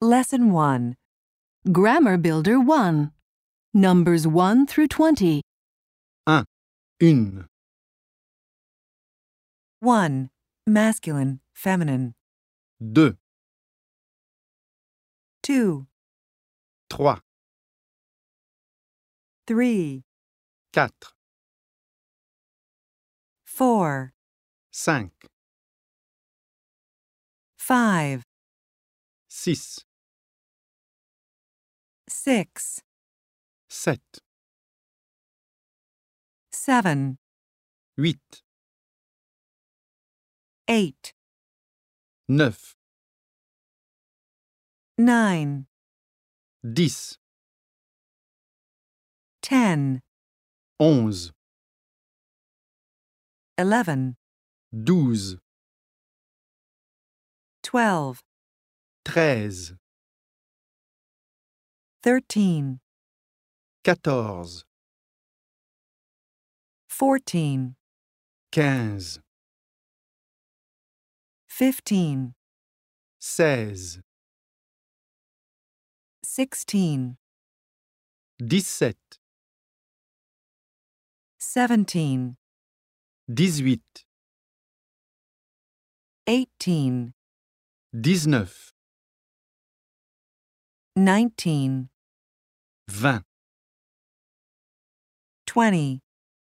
Lesson 1. Grammar Builder 1. Numbers 1 through 20. 1. Une. 1. Masculine, feminine. 2. 2. 3. 3. 4. 4. 5. 5. 6. 6. 7. 7. 8. 8. 9. 9. 10. 10. 11. 11. 12. 12. 13. 13. 14. 14. 15. 15. 16. 16. 17. 17. 18. 18. 19. 19. 20. 20.